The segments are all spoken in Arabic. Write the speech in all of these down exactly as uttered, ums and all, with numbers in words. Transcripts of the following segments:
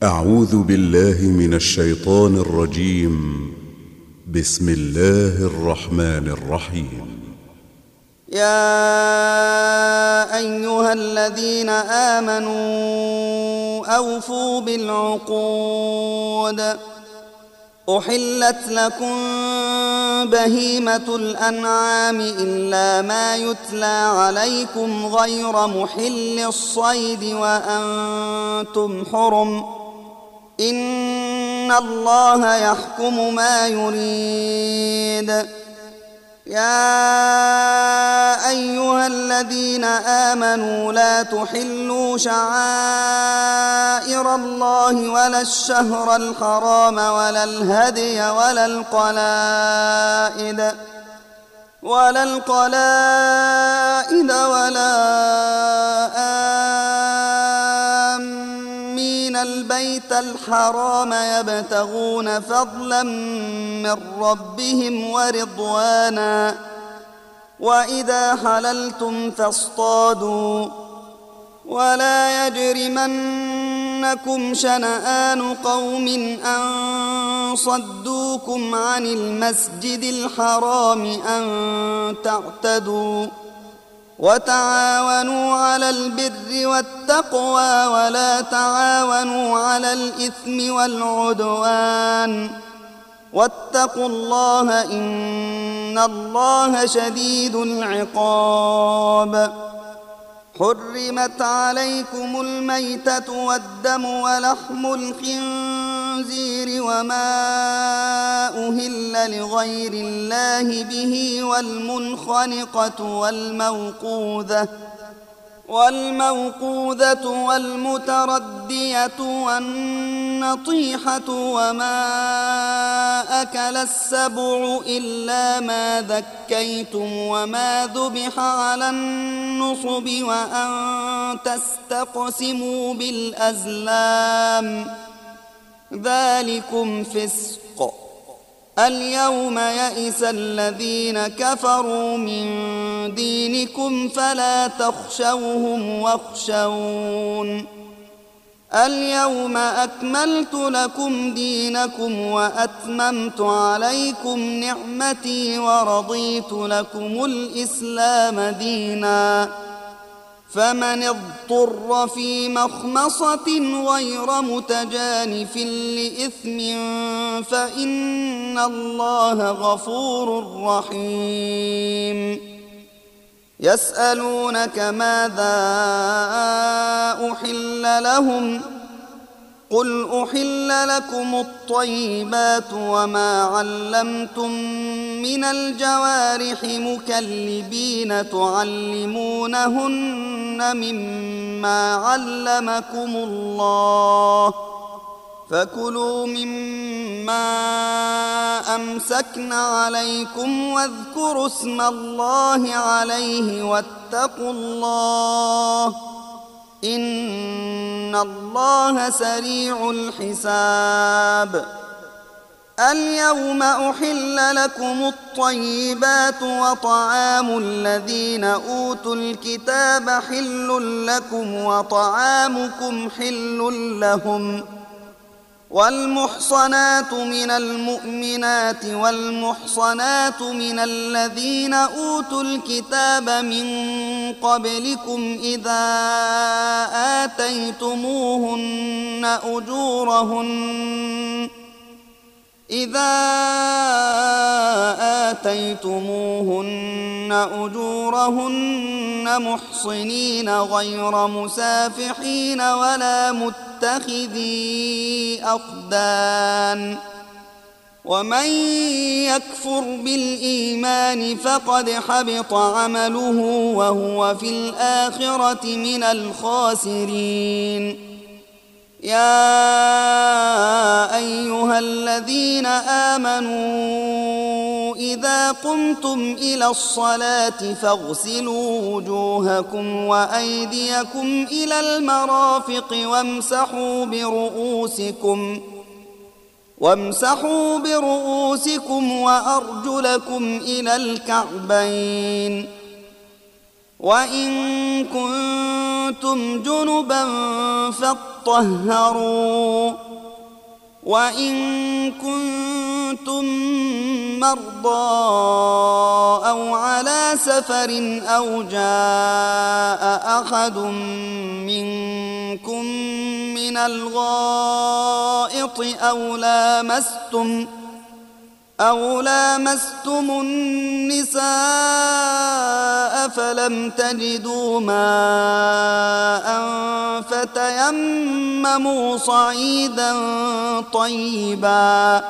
أعوذ بالله من الشيطان الرجيم. بسم الله الرحمن الرحيم. يا أيها الذين آمنوا أوفوا بالعقود. أحلت لكم بهيمة الأنعام إلا ما يتلى عليكم غير محل الصيد وأنتم حرم، إن الله يحكم ما يريد. يا أيها الذين آمنوا لا تحلوا شعائر الله ولا الشهر الحرام ولا الهدي ولا القلائد ولا القلائد ولا آمين البيت الحرام يبتغون فضلا من ربهم ورضوانا، وإذا حللتم فاصطادوا، ولا يجرمنكم شنآن قوم أن صدوكم عن المسجد الحرام أن تعتدوا، وتعاونوا على البر والتقوى ولا تعاونوا على الإثم والعدوان، واتقوا الله إن الله شديد العقاب. حرمت عليكم الميتة والدم ولحم الخنزير وما أهل لغير الله به والمنخنقة والموقوذة والموقوذة والمتردية والنطيحة وما أكل السبع إلا ما ذكيتم وما ذبح على النصب وأن تستقسموا بالأزلام، ذلكم فسق. اليوم يئس الذين كفروا من دينكم فلا تخشوهم واخشون. اليوم أكملت لكم دينكم وأتممت عليكم نعمتي ورضيت لكم الإسلام دينا، فمن اضطر في مخمصة غير متجانف لإثم فإن الله غفور رحيم. يسألونك ماذا أحل لهم، قل أحل لكم الطيبات وما علمتم من الجوارح مكلبين تعلمونهن مما علمكم الله، فكلوا مما أمسكن عليكم واذكروا اسم الله عليه واتقوا الله إن الله سريع الحساب. اليوم أحل لكم الطيبات وطعام الذين أوتوا الكتاب حل لكم وطعامكم حل لهم، والمحصنات من المؤمنات والمحصنات من الذين أوتوا الكتاب من قبلكم إذا آتيتموهن أجورهن إذا آتيتموهن أجورهن محصنين غير مسافحين ولا متخذي أخدان، ومن يكفر بالإيمان فقد حبط عمله وهو في الآخرة من الخاسرين. يا أيها الذين آمنوا إذا قمتم إلى الصلاة فاغسلوا وجوهكم وأيديكم إلى المرافق وامسحوا برؤوسكم وامسحوا برؤوسكم وأرجلكم إلى الكعبين، وإن كنتم جنبا فاطهروا وإن كنتم مرضى أو على سفر أو جاء أحد منكم من الغائط أو لامستم أو لامستم النساء فلم تجدوا ماء فتيمموا صعيدا طيبا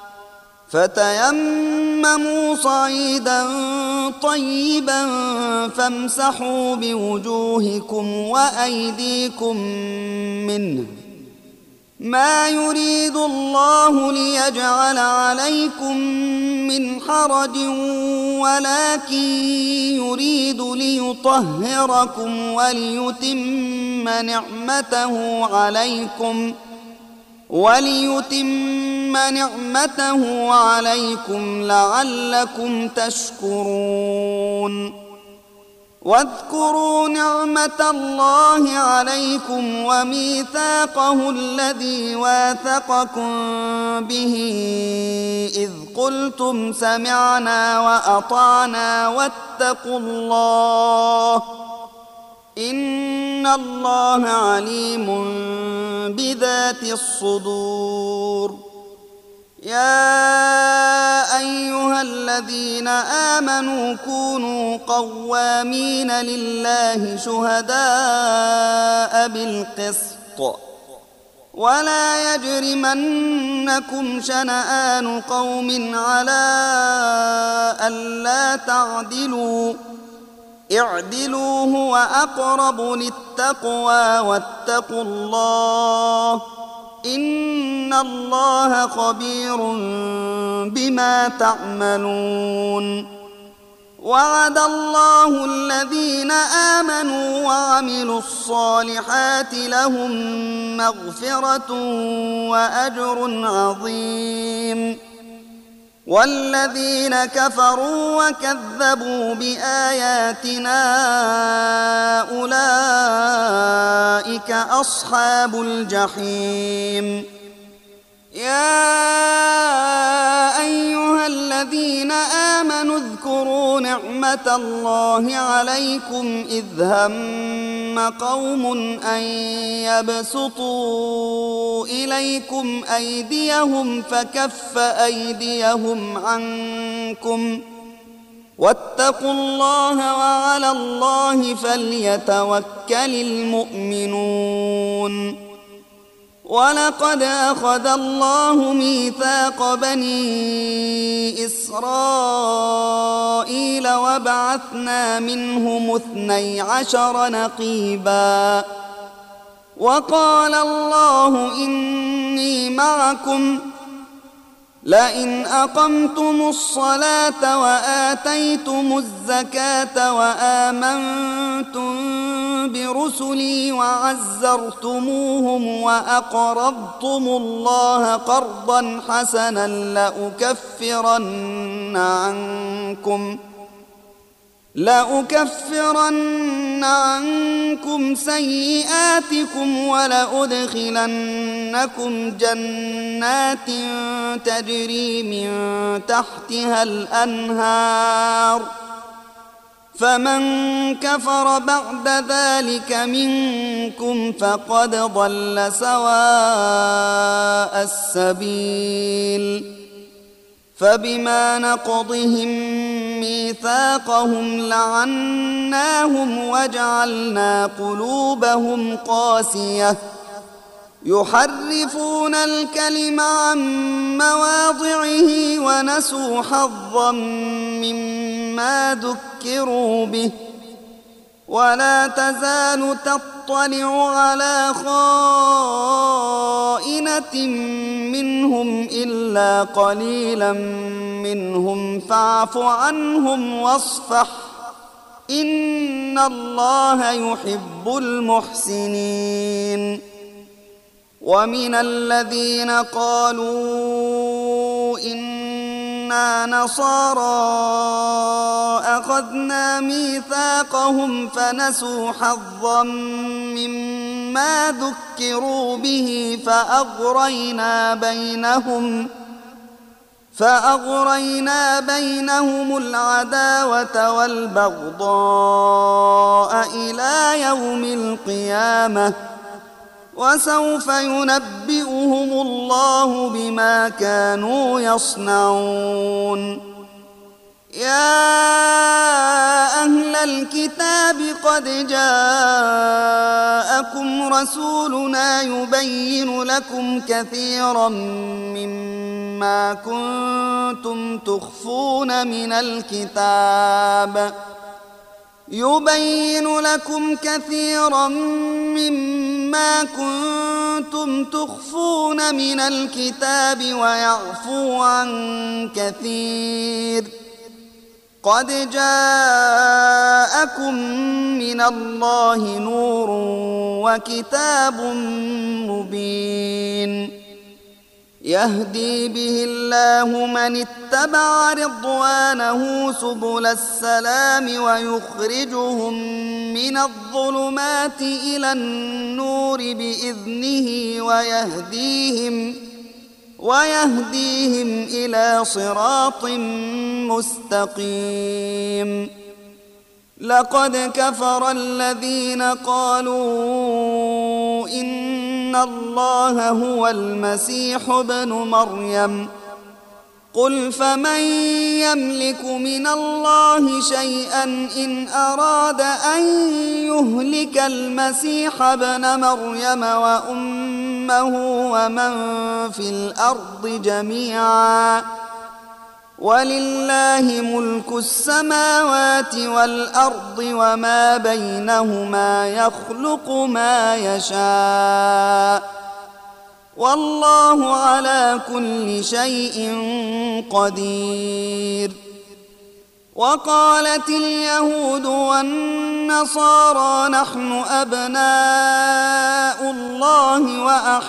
فتيمموا صعيدا طيبا فامسحوا بوجوهكم وأيديكم منه ما يريد الله ليجعل عليكم من حرج ولكن يريد ليطهركم وليتم نعمته عليكم وليتم نعمته عليكم لعلكم تشكرون واذكروا نعمة الله عليكم وميثاقه الذي واثقكم به إذ قلتم سمعنا وأطعنا واتقوا الله إن الله عليم بذات الصدور يا أيها الذين آمنوا كونوا قوامين لله شهداء بالقسط ولا يجرمنكم شنآن قوم على ألا تعدلوا اعدلوا هو أقرب للتقوى واتقوا الله إن الله خبير بما تعملون وعد الله الذين آمنوا وعملوا الصالحات لهم مغفرة وأجر عظيم والذين كفروا وكذبوا بآياتنا أولئك أصحاب الجحيم يا أيها الذين آمنوا اذكروا نعمة الله عليكم إذ هم قوم أن يبسطوا إليكم أيديهم فكف أيديهم عنكم واتقوا الله وعلى الله فليتوكل المؤمنون ولقد أخذ الله ميثاق بني إسرائيل وبعثنا منهم اثني عشر نقيبا وقال الله إني معكم لئن أقمتم الصلاة وآتيتم الزكاة وآمنتم برسلي وعزرتموهم وأقرضتم الله قرضا حسنا لأكفرن عنكم لأكفرن عنكم سيئاتكم ولأدخلنكم جنات تجري من تحتها الأنهار فمن كفر بعد ذلك منكم فقد ضل سواء السبيل فبما نقضهم ميثاقهم لعناهم وجعلنا قلوبهم قاسية يحرفون الكلم عن مواضعه ونسوا حظا مما ذكروا به ولا تزال تطلع على خائنة منهم إلا قليلا منهم فاعف عنهم واصفح إن الله يحب المحسنين ومن الذين قالوا إنا نصارى أخذنا ميثاقهم فنسوا حظا مما ما ذكروا به فأغرينا بينهم فأغرينا بينهم العداوة والبغضاء إلى يوم القيامة وسوف ينبئهم الله بما كانوا يصنعون. يا أهل الكتاب قد جاءكم رسولنا يبين لكم كثيرا مما كنتم تخفون من الكتاب يبين لكم كثيرا مما كنتم تخفون من الكتاب ويعفو عن كثير. قد جاءكم من الله نور وكتاب مبين يهدي به الله من اتبع رضوانه سبل السلام ويخرجهم من الظلمات إلى النور بإذنه ويهديهم ويهديهم إلى صراط مستقيم. لقد كفر الذين قالوا إن الله هو المسيح ابن مريم قل فمن يملك من الله شيئا إن أراد أن يهلك المسيح ابن مريم وأمه ومن في الأرض جميعا ولله ملك السماوات والأرض وما بينهما يخلق ما يشاء والله على كل شيء قدير. وقالت اليهود والنصارى نحن أبناء الله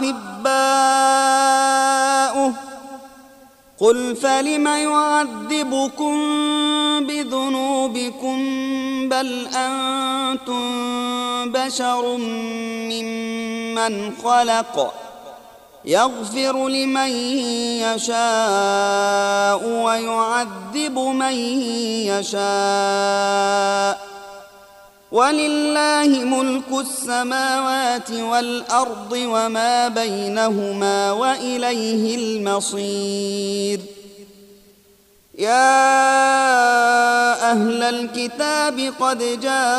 وأحباؤه قل فلم يعذبكم بذنوبكم بل أنتم بشر ممن خلق يغفر لمن يشاء ويعذب من يشاء ولله ملك السماوات والأرض وما بينهما وإليه المصير. يا أهل الكتاب قد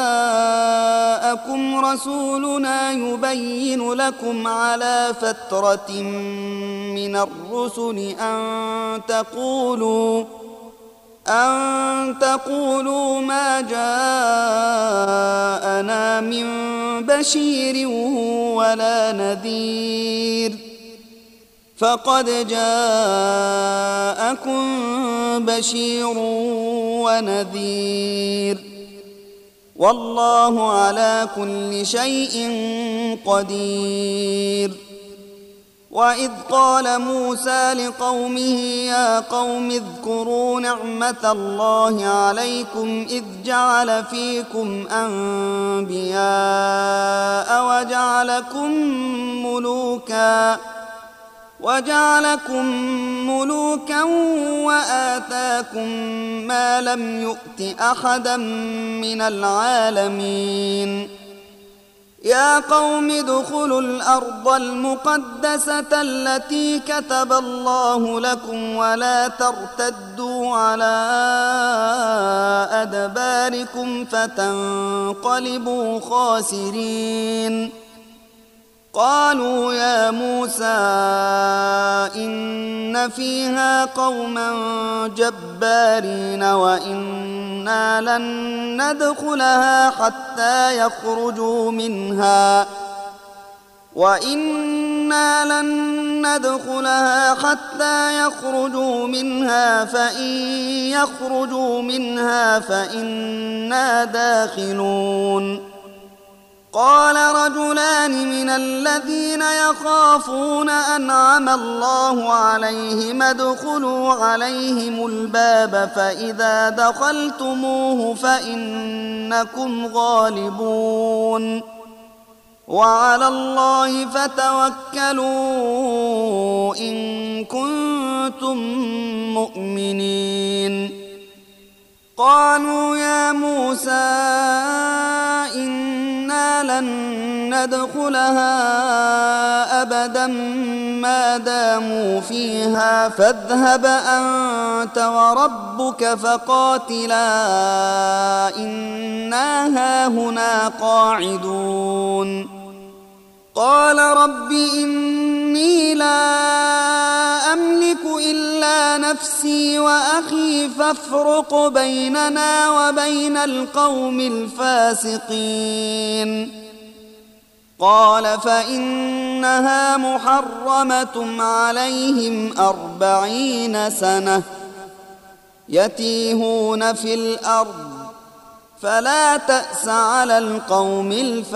جاءكم رسولنا يبين لكم على فترة من الرسل أن تقولوا أن تقولوا ما جاءنا من بشير ولا نذير فقد جاءكم بشير ونذير والله على كل شيء قدير. وإذ قال موسى لقومه يا قوم اذكروا نعمة الله عليكم إذ جعل فيكم أنبياء وجعلكم ملوكا وجعلكم ملوكا وآتاكم ما لم يؤت أحدا من العالمين. يا قوم ادخلوا الأرض المقدسة التي كتب الله لكم ولا ترتدوا على أدباركم فتنقلبوا خاسرين. قالوا يا موسى إن فيها قوما جبارين وإنا لن ندخلها حتى يخرجوا منها وإنا لن ندخلها حتى يخرجوا منها فإن يخرجوا منها فإنا داخلون. قال رجلان من الذين يخافون أنعم الله عليهم ادخلوا عليهم الباب فإذا دخلتموه فإنكم غالبون وعلى الله فتوكلوا إن كنتم مؤمنين قالوا يا موسى إنا لن ندخلها أبدا ما داموا فيها فاذهب أنت وربك فقاتلا إنا هاهنا قاعدون قال رب إني لا أملك إلا نفسي وأخي فافرق بيننا وبين القوم الفاسقين قال فإنها محرمة عليهم أربعين سنة يتيهون في الأرض فلا تأس على القوم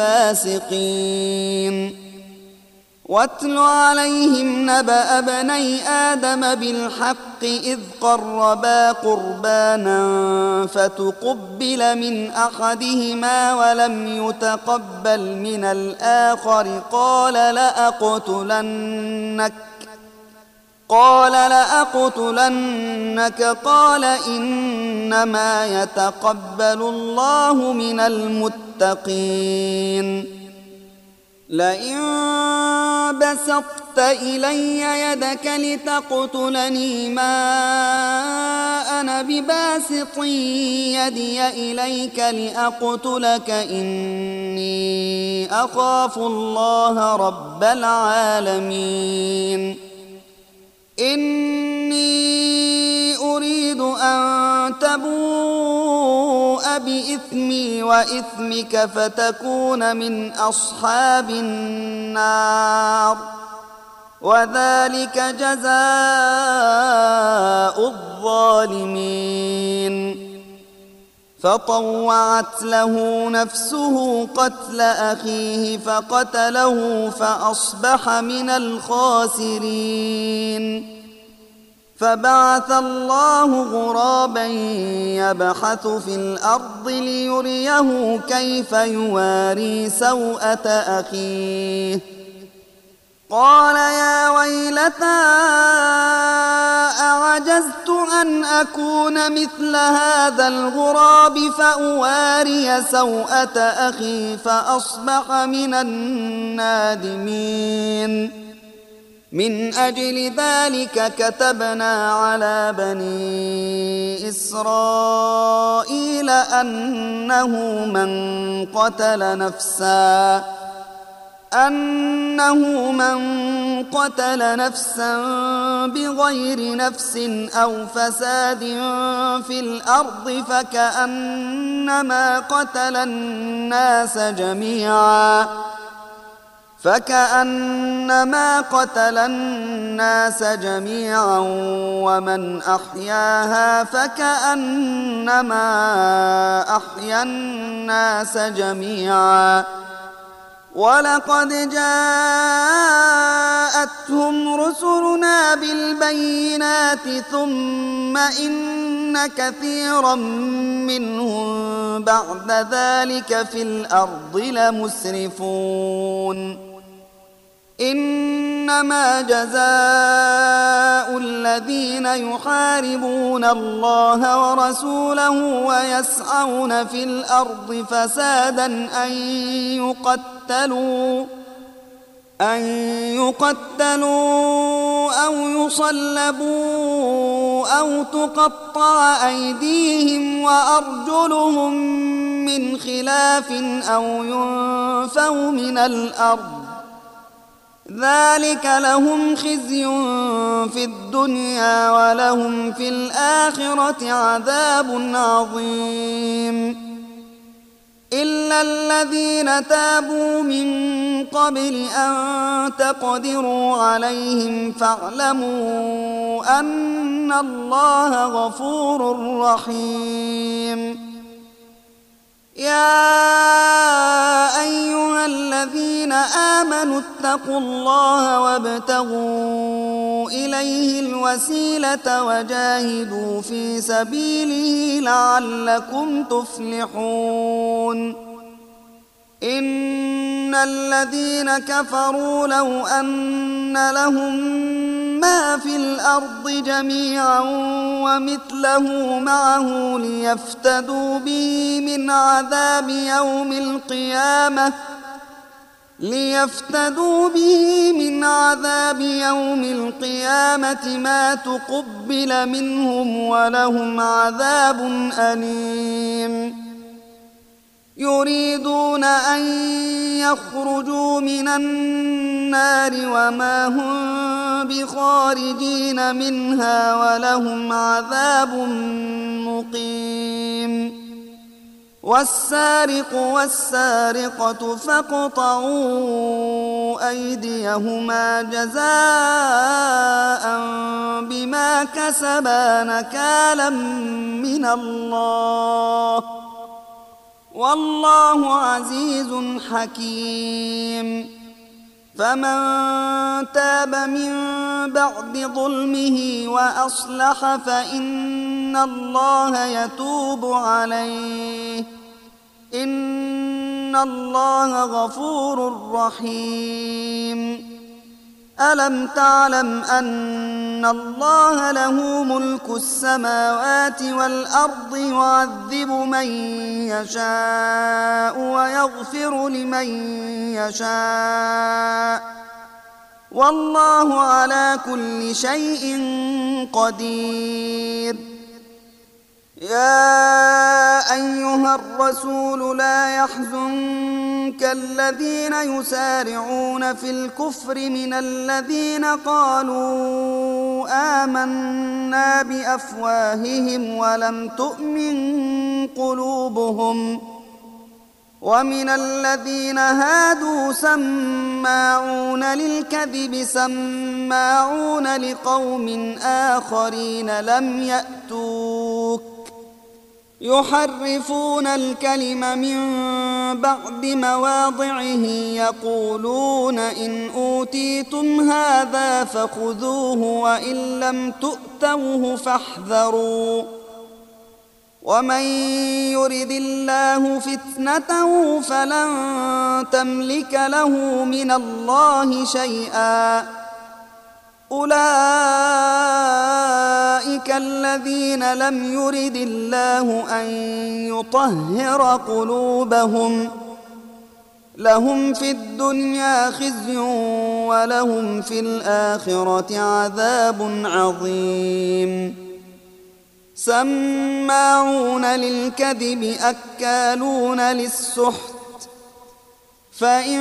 الفاسقين واتل عليهم نبأ ابني آدم بالحق إذ قربا قربانا فتقبل من أحدهما ولم يتقبل من الآخر قال لأقتلنك قال لأقتلنك قال إنما يتقبل الله من المتقين لئن بسطت إلي يدك لتقتلني ما أنا بباسط يدي إليك لأقتلك إني أخاف الله رب العالمين إني أريد أن تبوء بإثمي وإثمك فتكون من أصحاب النار وذلك جزاء الظالمين فطوعت له نفسه قتل أخيه فقتله فأصبح من الخاسرين فبعث الله غرابا يبحث في الأرض ليريه كيف يواري سوءة أخيه قال يا ويلتى أعجزت أن أكون مثل هذا الغراب فأواري سوءة أخي فأصبح من النادمين من أجل ذلك كتبنا على بني إسرائيل أنه من قتل نفسا أنه من قتل نفسا بغير نفس أو فساد في الأرض فكأنما قتل الناس جميعا فكأنما قتل الناس جميعا ومن أحياها فكأنما أحيا الناس جميعا ولقد جاءتهم رسلنا بالبينات ثم إن كثيرا منهم بعد ذلك في الأرض لمسرفون إنما جزاء الذين يحاربون الله ورسوله ويسعون في الأرض فسادا أن يقتلوا أن يقتلوا أو يصلبوا أو تقطع أيديهم وأرجلهم من خلاف أو ينفوا من الأرض ذلك لهم خزي في الدنيا ولهم في الآخرة عذاب عظيم إلا الذين تابوا من قبل أن تقدروا عليهم فاعلموا أن الله غفور رحيم يا أيها الذين آمنوا اتقوا الله وابتغوا إليه الوسيلة وجاهدوا في سبيله لعلكم تفلحون إن الذين كفروا لو أن لهم ما في الأرض جميعا ومثله معه ليفتدوا به من عذاب يوم القيامة ليفتدوا به من عذاب يوم القيامة ما تقبل منهم ولهم عذاب أليم يريدون أن يخرجوا من النار وما هم بخارجين منها ولهم عذاب مقيم والسارق والسارقة فاقطعوا أيديهما جزاء بما كسبا نكالا من الله والله عزيز حكيم فمن تاب من بعد ظلمه وأصلح فإن الله يتوب عليه إن الله غفور رحيم ألم تعلم أن الله له ملك السماوات والأرض يعذب من يشاء ويغفر لمن يشاء والله على كل شيء قدير يا أيها الرسول لا يحزنك الذين يسارعون في الكفر من الذين قالوا آمنا بأفواههم ولم تؤمن قلوبهم ومن الذين هادوا سماعون للكذب سماعون لقوم آخرين لم يأتوك يحرفون الكلم من بعد مواضعه يقولون إن أوتيتم هذا فخذوه وإن لم تؤتوه فاحذروا ومن يرد الله فتنته فلن تملك له من الله شيئا أولئك الذين لم يرد الله أن يطهر قلوبهم لهم في الدنيا خزي ولهم في الآخرة عذاب عظيم سماعون للكذب أكالون للسحت فإن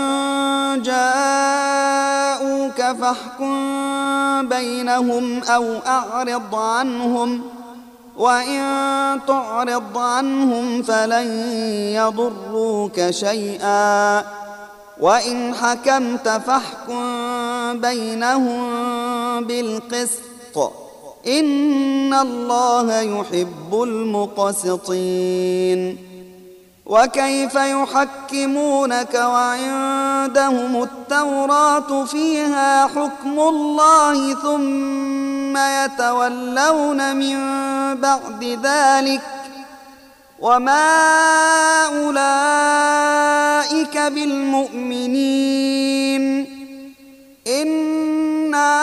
جاءوك فاحكم بينهم أو أعرض عنهم وإن تعرض عنهم فلن يضروك شيئا وإن حكمت فاحكم بينهم بالقسط إن الله يحب المقسطين وكيف يحكمونك وعندهم التوراة فيها حكم الله ثم يتولون من بعد ذلك وما أولئك بالمؤمنين إنا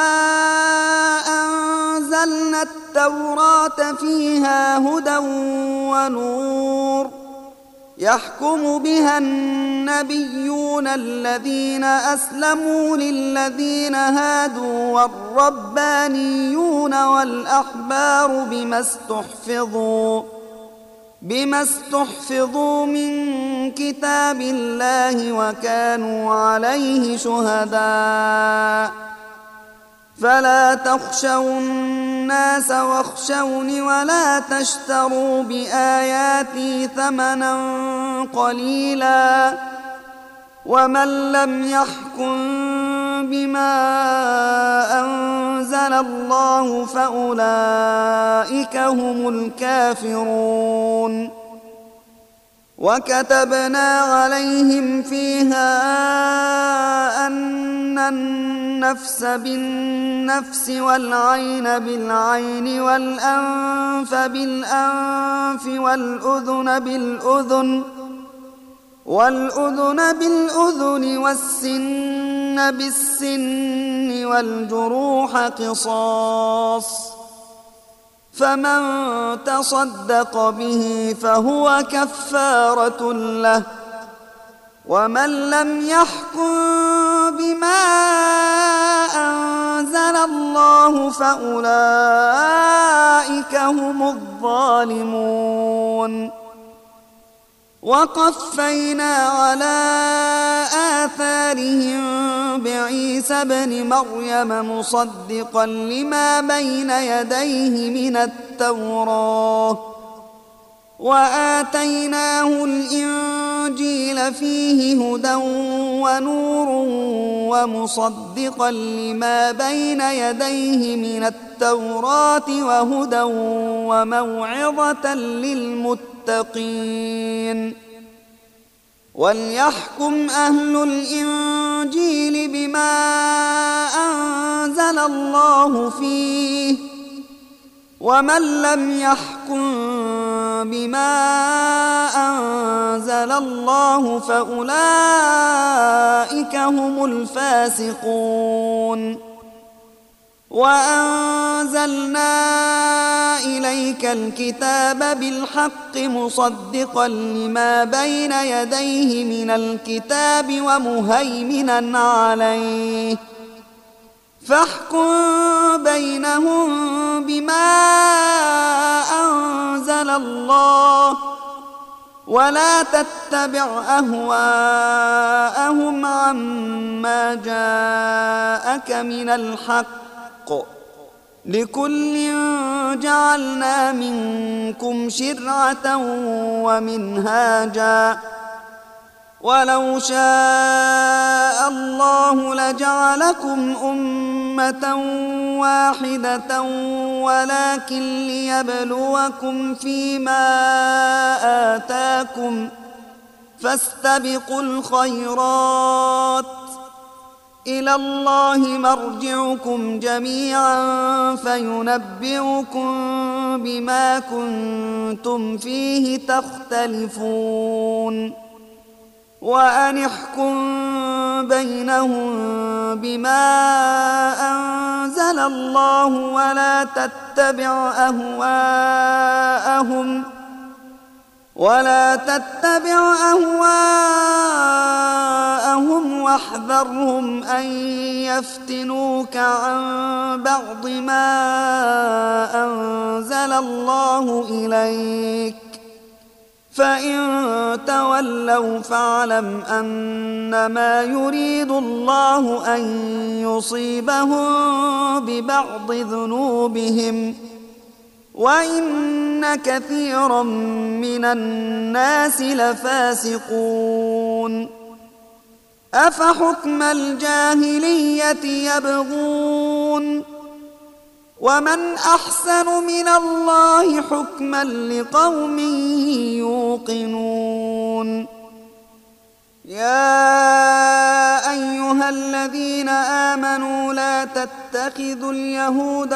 أنزلنا التوراة فيها هدى ونور يحكم بها النبيون الذين أسلموا للذين هادوا والربانيون والأحبار بما استحفظوا بما استحفظوا من كتاب الله وكانوا عليه شهداء فلا تخشوا الناس واخشوني ولا تشتروا بآياتي ثمنا قليلا ومن لم يحكم بما أنزل الله فأولئك هم الكافرون وكتبنا عليهم فيها أن النفس بالنفس والعين بالعين والأنف بالأنف والأذن بالأذن والأذن بالأذن والسن بالسن والجروح قصاص، فمن تصدق به فهو كفارة له. ومن لم يحكم بما أنزل الله فأولئك هم الظالمون. وقفينا على آثارهم بعيسى ابن مريم مصدقا لما بين يديه من التوراة، وآتيناه الإنجيل فيه هدى ونور ومصدقا لما بين يديه من التوراة وهدى وموعظة للمتقين. وليحكم أهل الإنجيل بما أنزل الله فيه، ومن لم يحكم بما أنزل الله فأولئك هم الفاسقون. وأنزلنا إليك الكتاب بالحق مصدقا لما بين يديه من الكتاب ومهيمنا عليه، فاحكم بينهم بما أنزل الله، ولا تتبع أهواءهم عما جاءك من الحق، لكل جعلنا منكم شرعة ومنهاجا، ولو شاء الله لجعلكم أمة واحدة ولكن ليبلوكم فيما آتاكم، فاستبقوا الخيرات، إلى الله مرجعكم جميعا فينبئكم بما كنتم فيه تختلفون. وأن احكم بينهم بما أنزل الله ولا تتبع أهواءهم ولا تتبع أهواءهم واحذرهم أن يفتنوك عن بعض ما أنزل الله إليك، فإن تولوا فاعلم أنما يريد الله أن يصيبهم ببعض ذنوبهم، وإن كثيرا من الناس لفاسقون. أفحكم الجاهلية يبغون، ومن أحسن من الله حكما لقوم يوقنون. يا أيها الذين آمنوا لا تتخذوا اليهود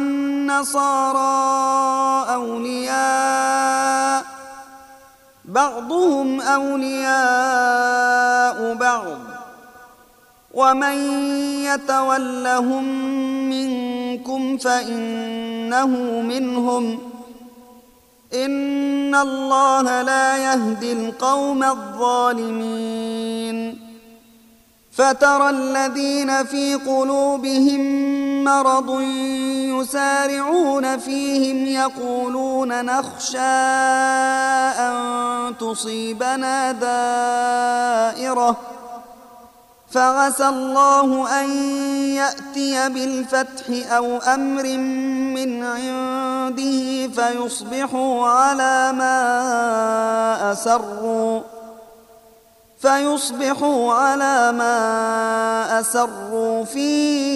والنصارى أولياء، بعضهم أولياء بعض، ومن يتولهم منكم فإنه منهم، إن الله لا يهدي القوم الظالمين. فترى الذين في قلوبهم مرض يسارعون فيهم يقولون نخشى أن تصيبنا دائرة، فعسى الله أن يأتي بالفتح أو أمر من عنده فيصبحوا على ما أسروا فيصبحوا على ما أسروا في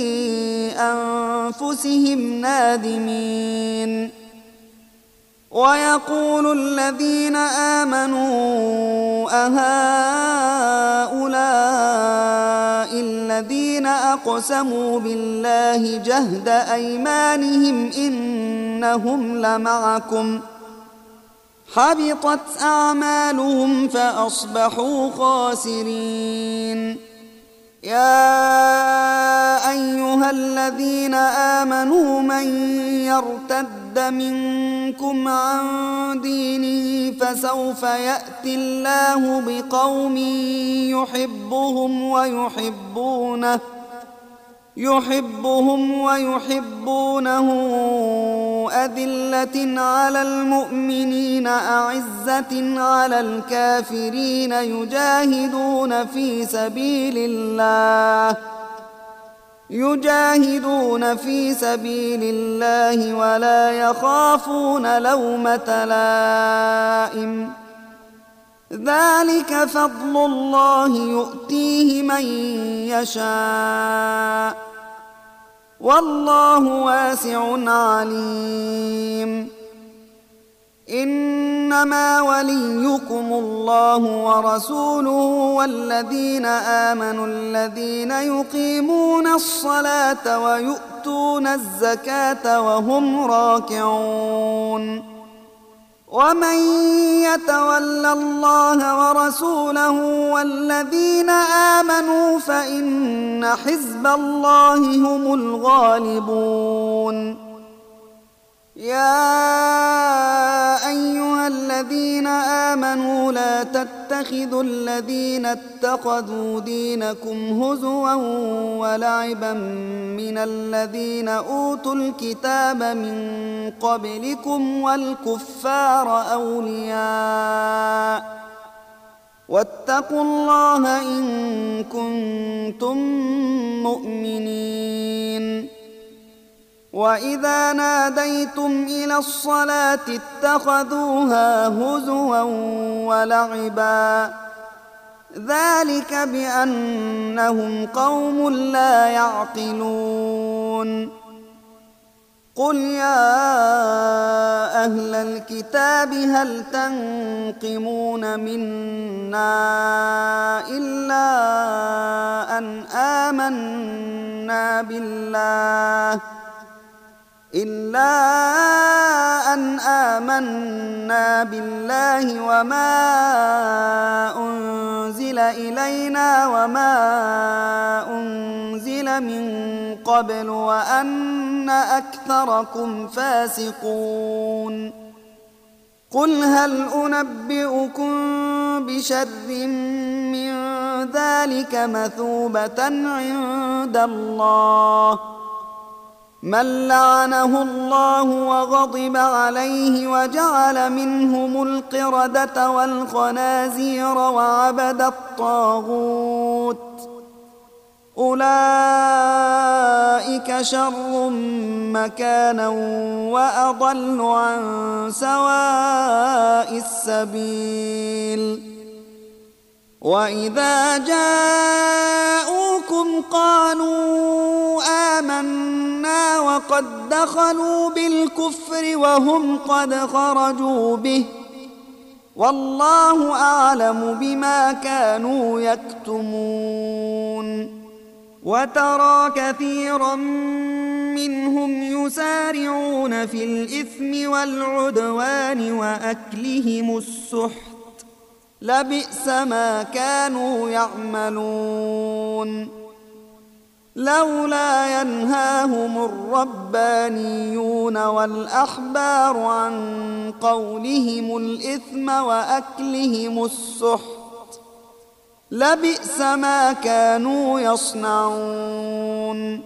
أنفسهم نادمين. ويقول الذين آمنوا أهؤلاء الذين أقسموا بالله جهد أيمانهم إنهم لمعكم، حبطت أعمالهم فأصبحوا خاسرين. يا أيها الذين آمنوا من يرتد منكم عن دينه فسوف يأتي الله بقوم يحبهم ويحبونه يحبهم ويحبونه أذلة على المؤمنين أعزة على الكافرين يجاهدون في سبيل الله يجاهدون في سبيل الله ولا يخافون لومة لائم. ذلك فضل الله يؤتيه من يشاء والله واسع عليم. إنما وليكم الله ورسوله والذين آمنوا الذين يقيمون الصلاة ويؤتون الزكاة وهم راكعون. ومن يتول الله ورسوله والذين آمنوا فإن حزب الله هم الغالبون. يا أيها الذين آمنوا لا تتخذوا الذين اتخذوا دينكم هزوا ولعبا من الذين أوتوا الكتاب من قبلكم والكفار أولياء واتقوا الله إن كنتم مؤمنين. وإذا ناديتم إلى الصلاة اتخذوها هزوا ولعبا ذلك بأنهم قوم لا يعقلون. قل يا أهل الكتاب هل تنقمون منا إلا أن آمنا بالله إلا أن آمنا بالله وما أنزل إلينا وما أنزل من قبل وأن أكثركم فاسقون. قل هل أنبئكم بشر من ذلك مثوبة عند الله من لعنه الله وغضب عليه وجعل منهم القردة والخنازير وعبد الطاغوت أولئك شر مكانا وأضل عن سواء السبيل. وإذا جاءوكم قالوا آمنا وقد دخلوا بالكفر وهم قد خرجوا به والله أعلم بما كانوا يكتمون. وترى كثيرا منهم يسارعون في الإثم والعدوان وأكلهم السحت لبئس ما كانوا يعملون. لولا ينهاهم الربانيون والأحبار عن قولهم الإثم وأكلهم السحت لبئس ما كانوا يصنعون.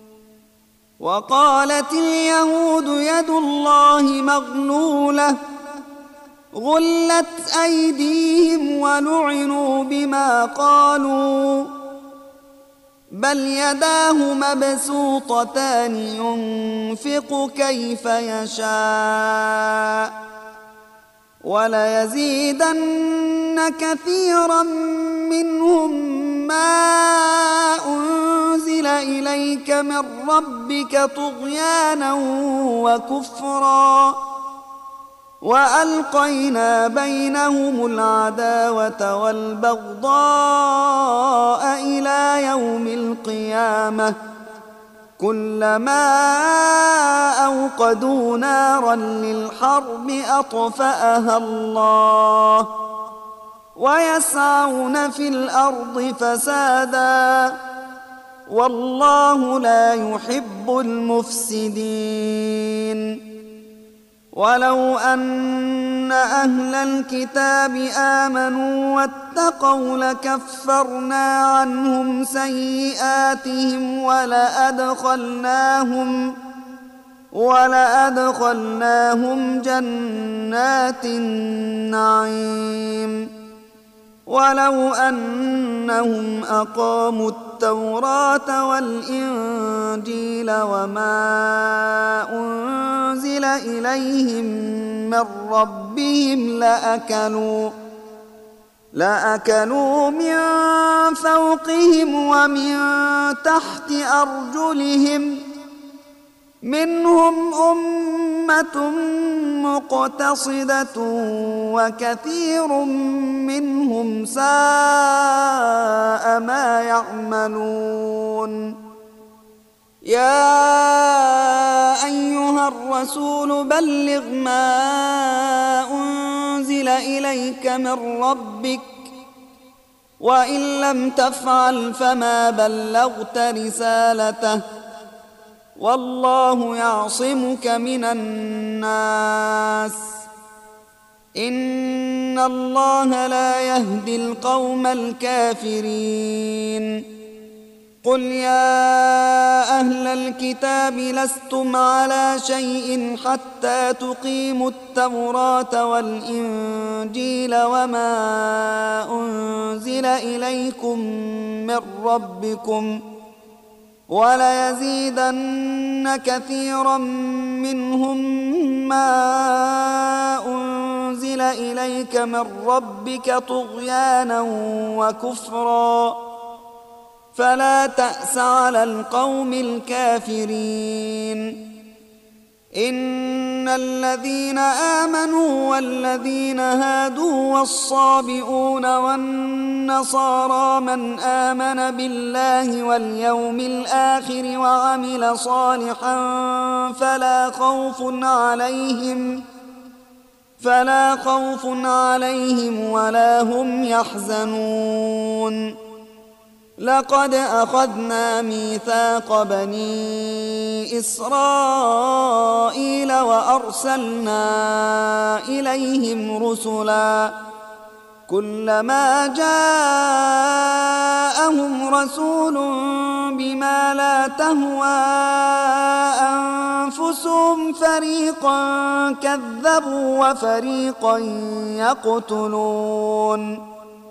وقالت اليهود يد الله مغلولة غلت أيديهم ولعنوا بما قالوا بل يداه مبسوطتان ينفق كيف يشاء وليزيدن كثيرا منهم ما أنزل إليك من ربك طغيانا وكفرا وألقينا بينهم العداوة والبغضاء إلى يوم القيامة كلما أوقدوا نارا للحرب أطفأها الله ويسعون في الأرض فسادا والله لا يحب المفسدين. ولو أن أهل الكتاب آمنوا واتقوا لكفرنا عنهم سيئاتهم ولأدخلناهم ولأدخلناهم جنات النعيم ولو أنهم أقاموا التوراة والإنجيل وما أنزل إليهم من ربهم لأكلوا لأكلوا من فوقهم ومن تحت أرجلهم منهم أمة مقتصدة وكثير منهم ساء ما يعملون. يا أيها الرسول بلغ ما أنزل إليك من ربك وإن لم تفعل فما بلغت رسالته والله يعصمك من الناس إن الله لا يهدي القوم الكافرين. قل يا أهل الكتاب لستم على شيء حتى تقيموا التوراة والإنجيل وما أنزل إليكم من ربكم وليزيدن كثيرا منهم ما أنزل إليك من ربك طغيانا وكفرا فلا تأس على القوم الكافرين. إن الذين آمنوا والذين هادوا والصابئون والنصارى من آمن بالله واليوم الآخر وعمل صالحا فلا خوف عليهم فلا خوف عليهم ولا هم يحزنون. لقد أخذنا ميثاق بني إسرائيل وأرسلنا إليهم رسلا كلما جاءهم رسول بما لا تهوى أنفسهم فريقا كذبوا وفريقا يقتلون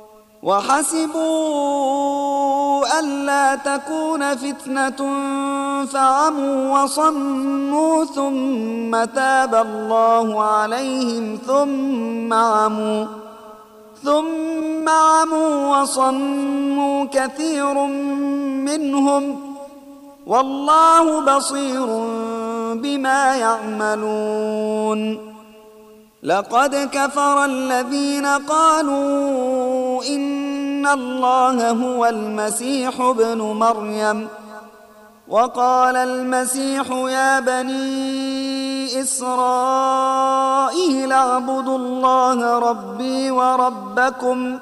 وحسبوا ألا تكون فتنة فعموا وصموا ثم تاب الله عليهم ثم عموا ثم عموا وصموا كثير منهم والله بصير بما يعملون. لقد كفر الذين قالوا إن الله هو المسيح ابن مريم وقال المسيح يا بني إسرائيل اعبدوا الله ربي وربكم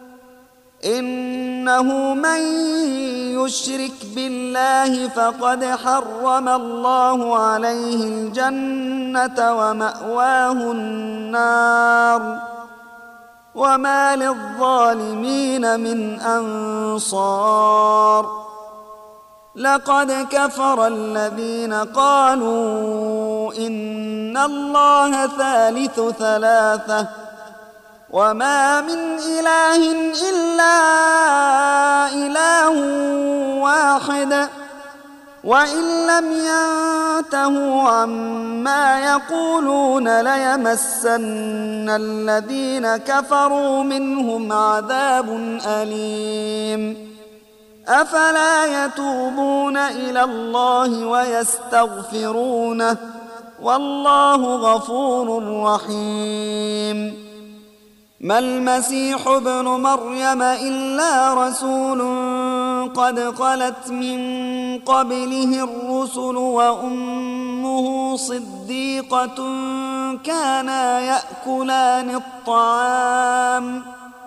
إنه من يشرك بالله فقد حرم الله عليه الجنة ومأواه النار وما للظالمين من أنصار. لقد كفر الذين قالوا إن الله ثالث ثلاثة وما من إله إلا إله واحد وإن لم ينتهوا عما يقولون ليمسن الذين كفروا منهم عذاب أليم. أفلا يتوبون إلى الله ويستغفرونه والله غفور رحيم. ما المسيح ابن مريم إلا رسول قد خلت من قبله الرسل وأمه صديقة كانا يأكلان الطعام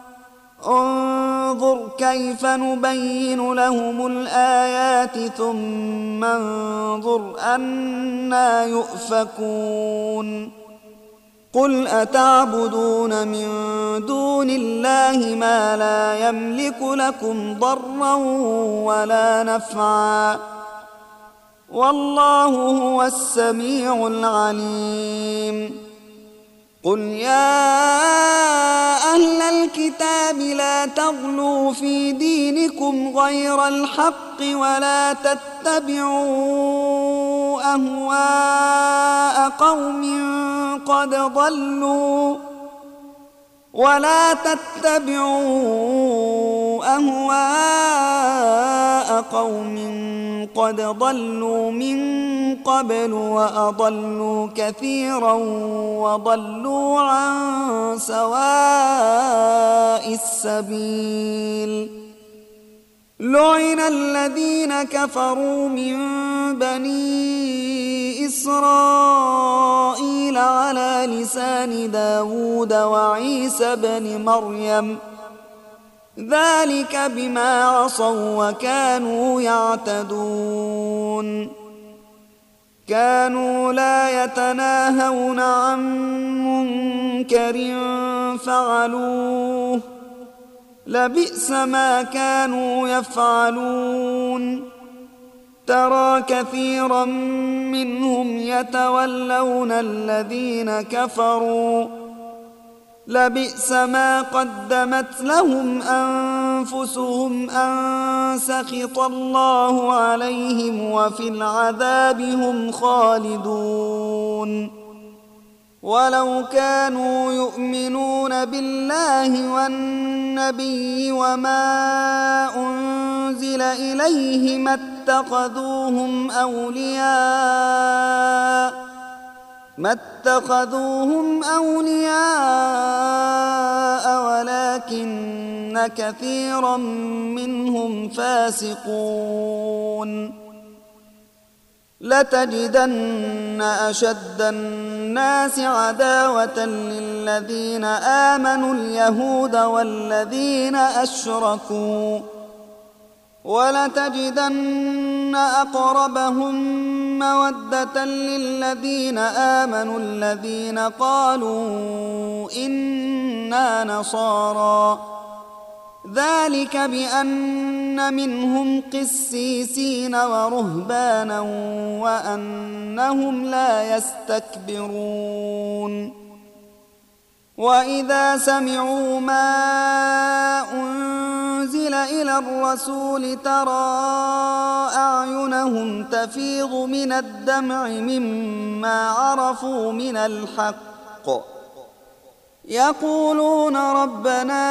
انظر كيف نبين لهم الآيات ثم انظر أنى يؤفكون قل أتعبدون من دون الله ما لا يملك لكم ضرا ولا نفعا والله هو السميع العليم قل يا أهل الكتاب لا تغلوا في دينكم غير الحق ولا تتبعوا أهواء قوم قد ضلوا ولا تتبعوا أهواء قوم قد ضلوا من قبل وأضلوا كثيرا وضلوا عن سواء السبيل لعن الذين كفروا من بني إسرائيل على لسان داود وعيسى بن مريم ذلك بما عصوا وكانوا يعتدون كانوا لا يتناهون عن منكر فعلوه لبئس ما كانوا يفعلون ترى كثيرا منهم يتولون الذين كفروا لبئس ما قدمت لهم أنفسهم أن سخط الله عليهم وفي العذاب هم خالدون ولو كانوا يؤمنون بالله والنبي وما أنزل إليه ما اتخذوهم أولياء ما اتخذوهم أولياء ولكن كثيرا منهم فاسقون لتجدن أشد الناس عداوة للذين آمنوا اليهود والذين أشركوا ولتجدن أقربهم مودة للذين آمنوا الذين قالوا إنا نصارى ذلك بأن منهم قسيسين ورهبانا وأنهم لا يستكبرون وإذا سمعوا ما أنزل إلى الرسول ترى أعينهم تفيض من الدمع مما عرفوا من الحق يقولون ربنا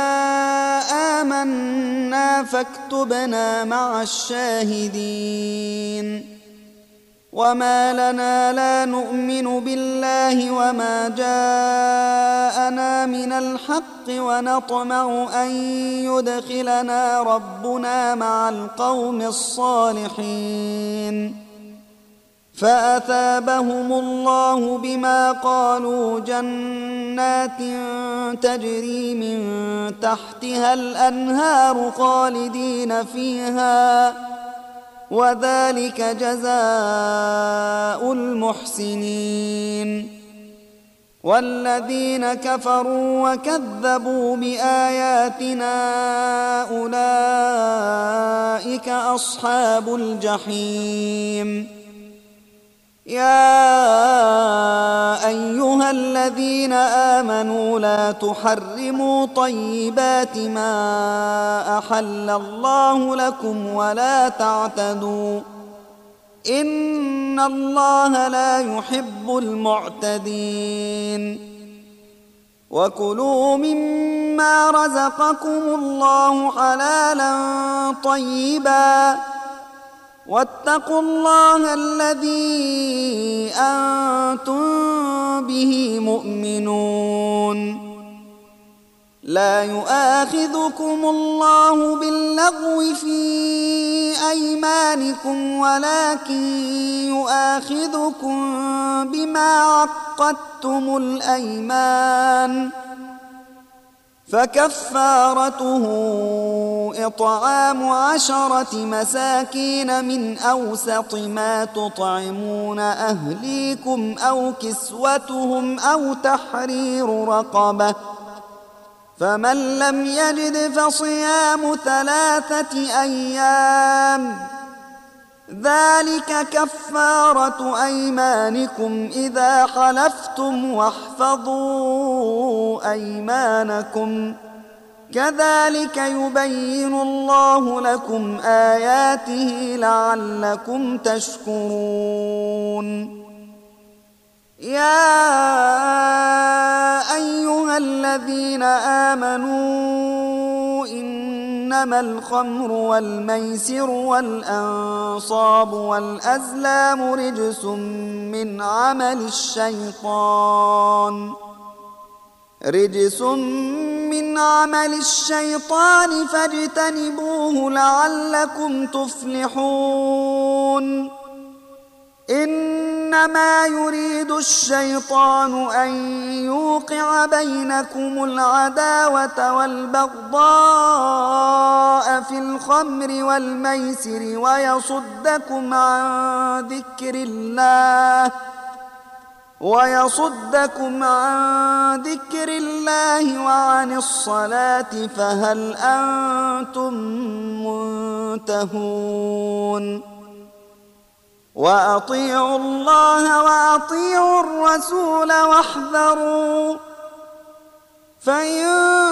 آمنا فاكتبنا مع الشاهدين وما لنا لا نؤمن بالله وما جاءنا من الحق ونطمع أن يدخلنا ربنا مع القوم الصالحين فأثابهم الله بما قالوا جنات تجري من تحتها الأنهار خالدين فيها وذلك جزاء المحسنين والذين كفروا وكذبوا بآياتنا أولئك أصحاب الجحيم يا أيها الذين آمنوا لا تحرموا طيبات ما أحل الله لكم ولا تعتدوا إن الله لا يحب المعتدين وكلوا مما رزقكم الله حلالا طيبا واتقوا الله الذي أنتم به مؤمنون لا يؤاخذكم الله باللغو في أيمانكم ولكن يؤاخذكم بما عقدتم الأيمان، فكفارته إطعام عشرة مساكين من أوسط ما تطعمون أهليكم أو كسوتهم أو تحرير رقبة، فمن لم يجد فصيام ثلاثة أيام، ذلك كفارة أيمانكم إذا حلفتم، واحفظوا أيمانكم، كذلك يبين الله لكم آياته لعلكم تشكرون. يا أيها الذين آمنوا إنما الخمر والميسر والأنصاب والأزلام رجس من عمل الشيطان رجس من عمل الشيطان فاجتنبوه لعلكم تفلحون. إنما يريد الشيطان أن يوقع بينكم العداوة والبغضاء في الخمر والميسر ويصدكم عن ذكر الله ويصدكم عن ذكر الله وعن الصلاة فهل أنتم منتهون؟ وأطيعوا الله وأطيعوا الرسول واحذروا، فإن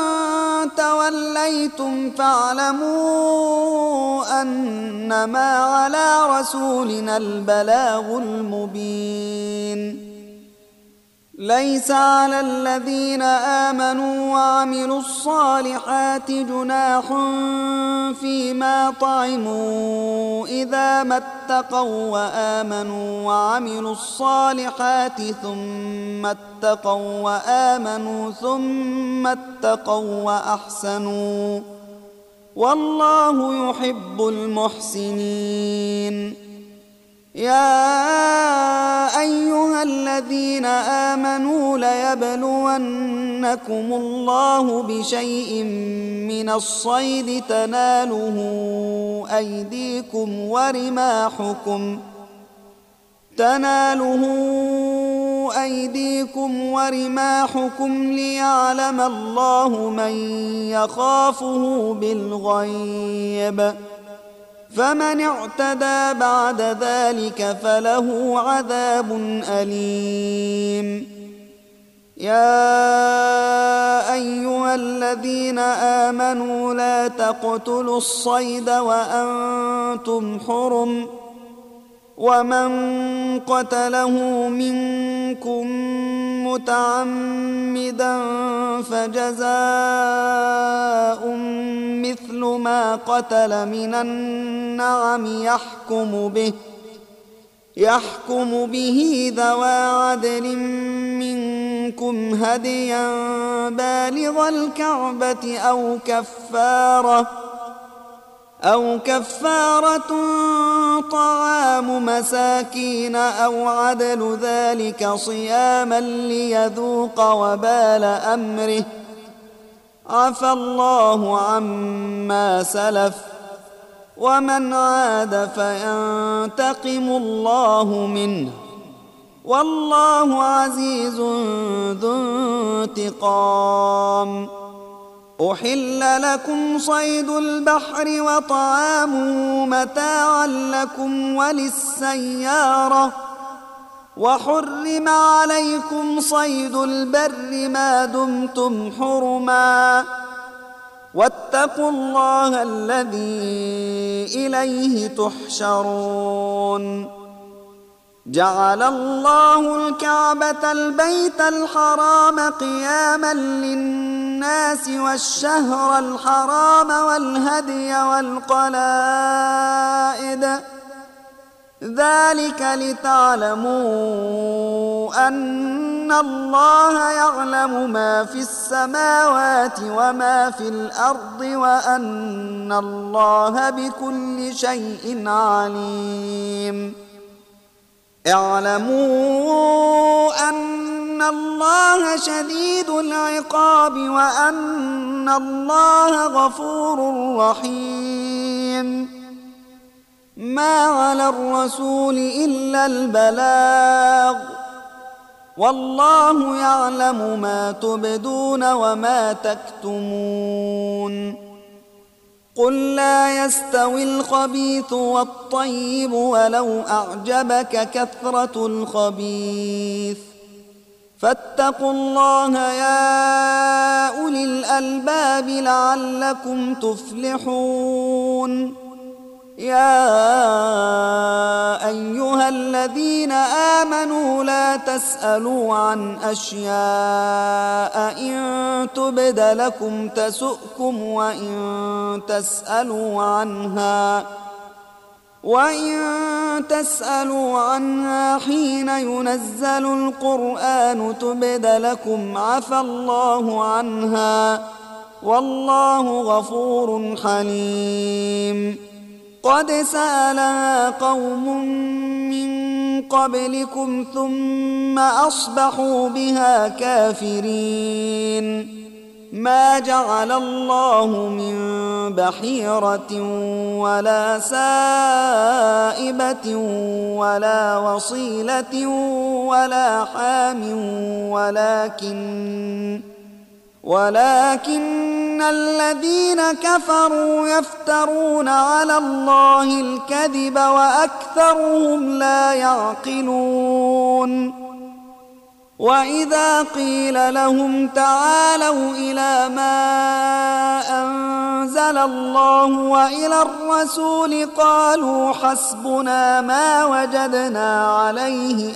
توليتم فاعلموا أنما على رسولنا البلاغ المبين. ليس على الذين آمنوا وعملوا الصالحات جناح فيما طعموا إذا ما اتقوا وآمنوا وعملوا الصالحات ثم اتقوا وآمنوا ثم اتقوا وأحسنوا، والله يحب المحسنين. يا أيها الذين آمنوا ليبلونكم الله بشيء من الصيد تناله أيديكم ورماحكم تناله أيديكم ورماحكم ليعلم الله من يخافه بالغيب، فمن اعتدى بعد ذلك فله عذاب أليم. يا أيها الذين آمنوا لا تقتلوا الصيد وأنتم حرم، ومن قتله منكم متعمدا فجزاء مثل ما قتل من النعم يحكم به يحكم به ذوى عدل منكم هديا بالغ الكعبة أو كفارة أو كفارة طعام مساكين أو عدل ذلك صياما ليذوق وبال أمره، عفى الله عما سلف، ومن عاد فينتقم الله منه، والله عزيز ذو انتقام. أحل لكم صيد البحر وطعامه متاعا لكم وللسيارة، وحرم عليكم صيد البر ما دمتم حرما، واتقوا الله الذي إليه تحشرون. جعل الله الكعبة البيت الحرام قياما للناس والشهر الحرام والهدي والقلائد ذلك لتعلموا أن الله يعلم ما في السماوات وما في الأرض وأن الله بكل شيء عليم. اعلموا أن الله شديد العقاب وأن الله غفور رحيم. ما على الرسول إلا البلاغ والله يعلم ما تبدون وما تكتمون. قل لا يستوي الخبيث والطيب ولو أعجبك كثرة الخبيث فاتقوا الله يا أولي الألباب لعلكم تفلحون. يا أيها الذين آمنوا لا تسألوا عن أشياء إن تبد لكم تسؤكم وإن تسألوا عنها وإن تسألوا عنها حين ينزل القرآن تبد لكم عفى الله عنها والله غفور حليم. قد سألها قوم من قبلكم ثم أصبحوا بها كافرين. ما جعل الله من بحيرة ولا سائبة ولا وصيلة ولا حام ولكن ولكن الذين كفروا يفترون على الله الكذب وأكثرهم لا يعقلون. وإذا قيل لهم تعالوا إلى ما أنزل الله وإلى الرسول قالوا حسبنا ما وجدنا عليه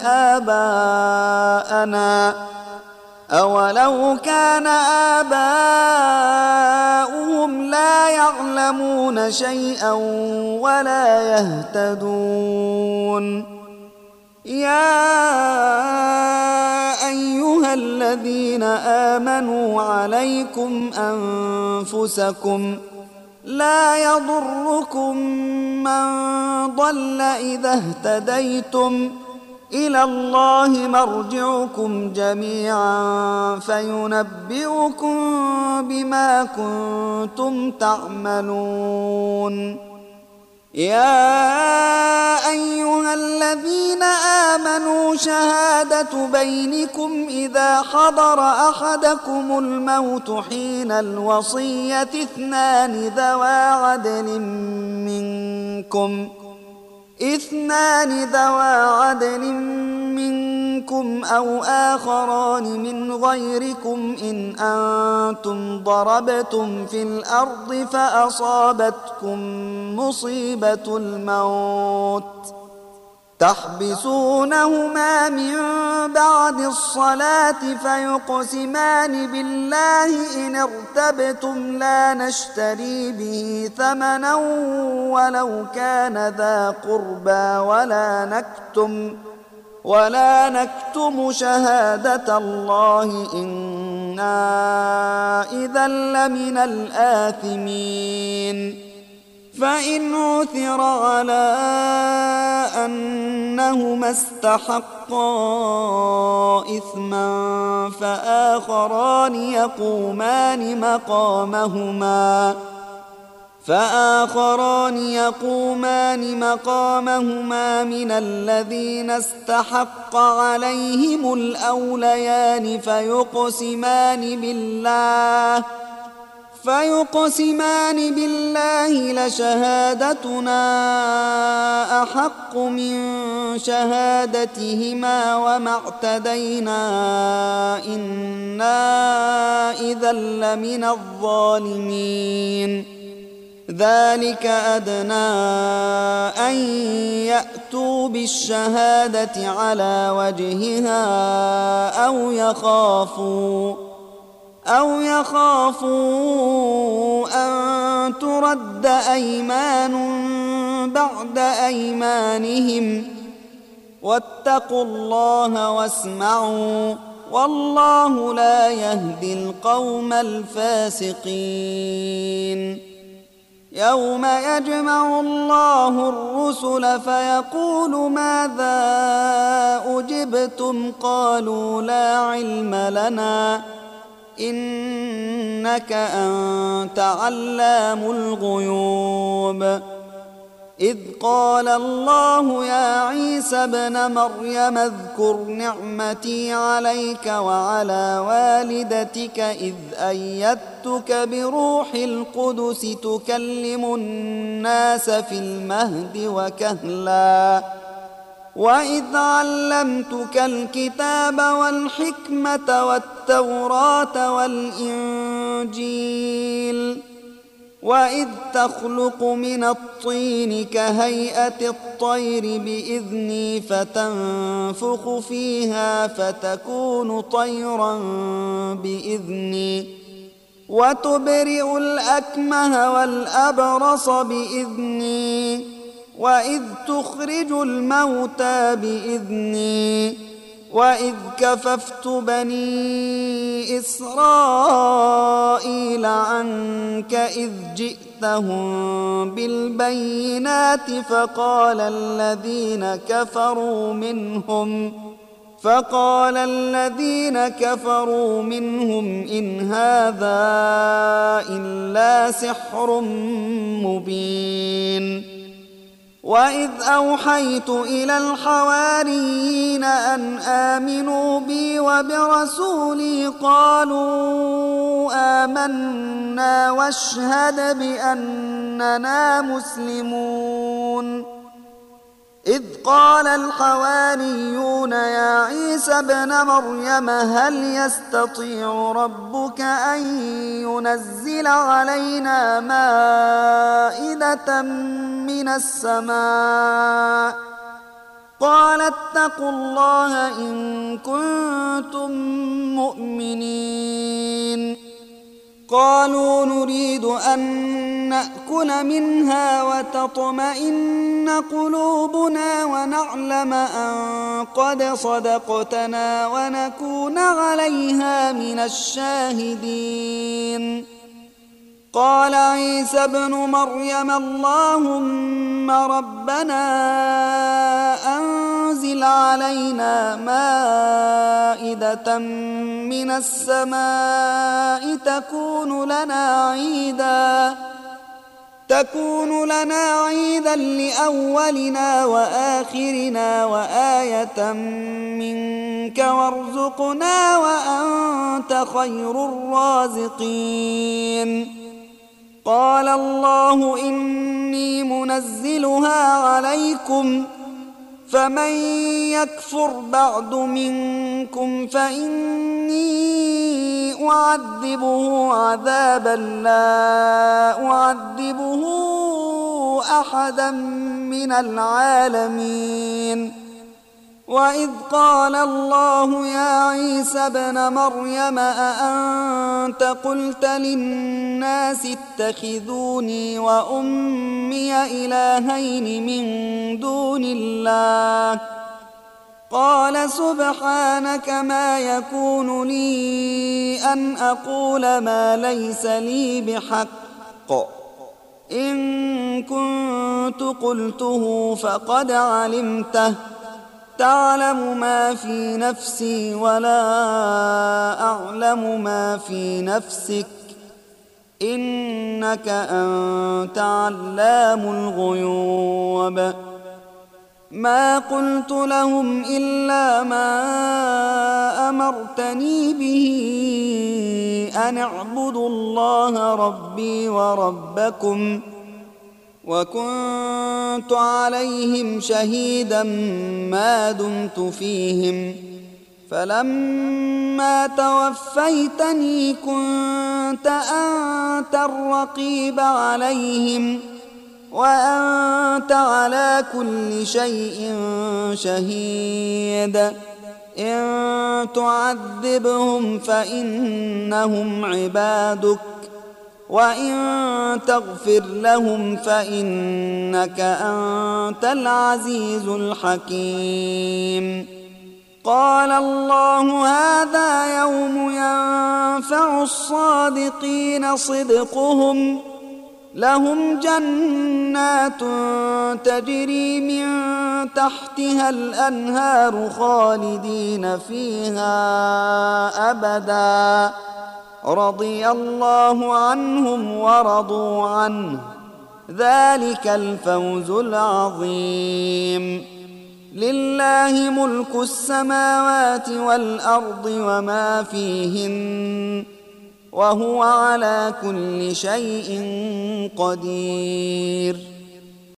آباءنا أولو كان آباؤهم لا يعلمون شيئا ولا يهتدون. يا أيها الذين آمنوا عليكم أنفسكم لا يضركم من ضل إذا اهتديتم إلى الله مرجعكم جميعا فينبئكم بما كنتم تعملون. يا أيها الذين آمنوا شهادة بينكم إذا حضر أحدكم الموت حين الوصية اثنان ذوى عدل منكم اثنان ذوى عدل منكم أو آخران من غيركم إن أنتم ضربتم في الأرض فأصابتكم مصيبة الموت تحبسونهما من بعد الصلاة فيقسمان بالله إن ارتبتم لا نشتري به ثمنا ولو كان ذا قربى ولا نكتم ولا نكتم شهادة الله إنا إذا لمن الآثمين. فإن عثر على أنهما استحقا إثما فآخران يقومان مقامهما فآخران يقومان مقامهما من الذين استحق عليهم الأوليان فيقسمان بالله فيقسمان بالله لشهادتنا أحق من شهادتهما وما اعتدينا إنا إذا لمن الظالمين. ذلك أدنى أن يأتوا بالشهادة على وجهها أو يخافوا أو يخافوا أن ترد أيمان بعد أيمانهم واتقوا الله واسمعوا والله لا يهدي القوم الفاسقين. يوم يجمع الله الرسل فيقول ماذا أجبتم قالوا لا علم لنا إنك أنت علام الغيوب. إذ قال الله يا عيسى ابن مريم اذكر نعمتي عليك وعلى والدتك إذ أيدتك بروح القدس تكلم الناس في المهد وكهلا وإذ علمتك الكتاب والحكمة والتوراة والإنجيل وإذ تخلق من الطين كهيئة الطير بإذني فتنفخ فيها فتكون طيرا بإذني وتبرئ الأكمه والأبرص بإذني وإذ تخرج الموتى بإذني وإذ كففت بني إسرائيل عنك إذ جئتهم بالبينات فقال الذين كفروا منهم فقال الذين كفروا منهم إن هذا إلا سحر مبين. وإذ أوحيت إلى الحواريين أن آمنوا بي وبرسولي قالوا آمنا واشهد بأننا مسلمون. إذ قال الحواريون يا عيسى ابن مريم هل يستطيع ربك أن ينزل علينا مائدة من السماء قال اتقوا الله إن كنتم مؤمنين. قالوا نريد أن نأكل منها وتطمئن قلوبنا ونعلم أن قد صدقتنا ونكون عليها من الشاهدين. قال عيسى ابن مريم اللهم ربنا أنزل علينا مائدة من السماء تكون لنا عيدا تكون لنا عيدا لأولنا وآخرنا وآية منك وارزقنا وأنت خير الرازقين. قال الله إني منزلها عليكم فمن يكفر بعد منكم فإني أعذبه عذابا لا أعذبه أحدا من العالمين. وإذ قال الله يا عيسى ابن مريم أأنت قلت للناس اتخذوني وأمي إلهين من دون الله قال سبحانك ما يكون لي أن أقول ما ليس لي بحق إن كنت قلته فقد علمته تعلم ما في نفسي ولا أعلم ما في نفسك إنك أنت علام الغيوب. ما قلت لهم إلا ما أمرتني به أن اعبدوا الله ربي وربكم وكنت عليهم شهيدا ما دمت فيهم فلما توفيتني كنت أنت الرقيب عليهم وأنت على كل شيء شهيد. إن تعذبهم فإنهم عبادك وإن تغفر لهم فإنك أنت العزيز الحكيم. قال الله هذا يوم ينفع الصادقين صدقهم، لهم جنات تجري من تحتها الأنهار خالدين فيها أبدا، رضي الله عنهم ورضوا عنه، ذلك الفوز العظيم. لله ملك السماوات والأرض وما فيهن، وهو على كل شيء قدير.